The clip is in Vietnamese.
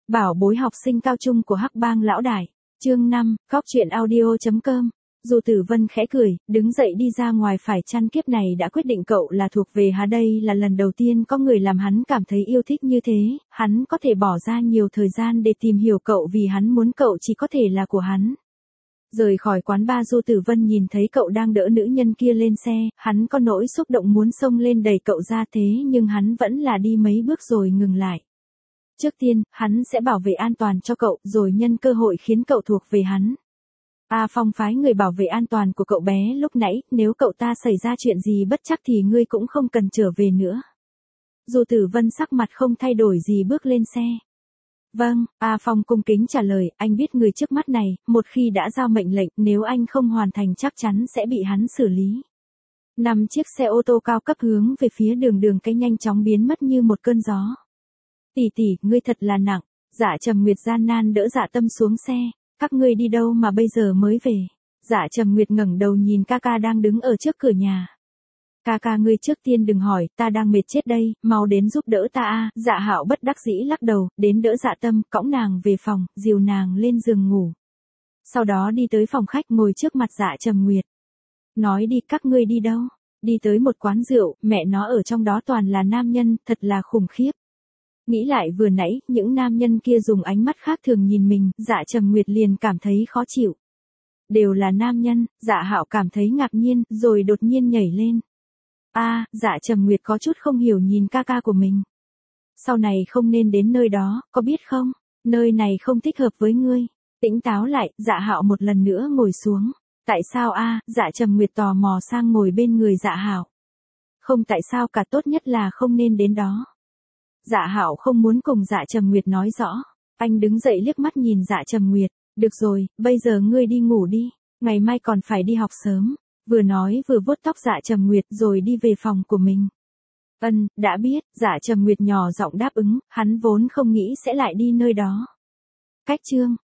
Bảo bối học sinh cao trung của Hắc Bang lão đại. Chương 5, Góc truyện audio.com. Dù Tử Vân khẽ cười, đứng dậy đi ra ngoài, phải chăng kiếp này đã quyết định cậu là thuộc về hắn, đây là lần đầu tiên có người làm hắn cảm thấy yêu thích như thế, hắn có thể bỏ ra nhiều thời gian để tìm hiểu cậu vì hắn muốn cậu chỉ có thể là của hắn. Rời khỏi quán bar, Du Tử Vân nhìn thấy cậu đang đỡ nữ nhân kia lên xe, hắn có nỗi xúc động muốn xông lên đẩy cậu ra, thế nhưng hắn vẫn là đi mấy bước rồi ngừng lại. Trước tiên, hắn sẽ bảo vệ an toàn cho cậu, rồi nhân cơ hội khiến cậu thuộc về hắn. A Phong phái người bảo vệ an toàn của cậu bé lúc nãy, nếu cậu ta xảy ra chuyện gì bất trắc thì ngươi cũng không cần trở về nữa. Du Tử Vân sắc mặt không thay đổi gì bước lên xe. Vâng, A Phong cung kính trả lời, anh biết người trước mắt này, một khi đã giao mệnh lệnh, nếu anh không hoàn thành chắc chắn sẽ bị hắn xử lý. 5 chiếc xe ô tô cao cấp hướng về phía đường cái nhanh chóng biến mất như một cơn gió. Tỷ, ngươi thật là nặng. Dạ Trầm Nguyệt gian nan đỡ Dạ Tâm xuống xe. Các ngươi đi đâu mà bây giờ mới về? Dạ Trầm Nguyệt ngẩng đầu nhìn ca ca đang đứng ở trước cửa nhà. Ca ngươi trước tiên đừng hỏi, ta đang mệt chết đây, mau đến giúp đỡ ta a. Dạ Hạo bất đắc dĩ lắc đầu, đến đỡ Dạ Tâm, cõng nàng về phòng, dìu nàng lên giường ngủ. Sau đó đi tới phòng khách ngồi trước mặt Dạ Trầm Nguyệt. Nói đi, các ngươi đi đâu? Đi tới một quán rượu, mẹ nó ở trong đó toàn là nam nhân, thật là khủng khiếp. Nghĩ lại vừa nãy, những nam nhân kia dùng ánh mắt khác thường nhìn mình, Dạ Trầm Nguyệt liền cảm thấy khó chịu. Đều là nam nhân, Dạ Hạo cảm thấy ngạc nhiên, rồi đột nhiên nhảy lên. Dạ Trầm Nguyệt có chút không hiểu nhìn ca của mình. Sau này không nên đến nơi đó, có biết không? Nơi này không thích hợp với ngươi. Tỉnh táo lại, Dạ Hạo một lần nữa ngồi xuống. Tại sao Dạ Trầm Nguyệt tò mò sang ngồi bên người Dạ Hạo. Không tại sao cả, tốt nhất là không nên đến đó. Dạ Hạo không muốn cùng Dạ Trầm Nguyệt nói rõ. Anh đứng dậy liếc mắt nhìn Dạ Trầm Nguyệt. Được rồi, bây giờ ngươi đi ngủ đi. Ngày mai còn phải đi học sớm. Vừa nói vừa vuốt tóc Dạ Trầm Nguyệt rồi đi về phòng của mình. Đã biết, Dạ Trầm Nguyệt nhỏ giọng đáp ứng, hắn vốn không nghĩ sẽ lại đi nơi đó. Cách chương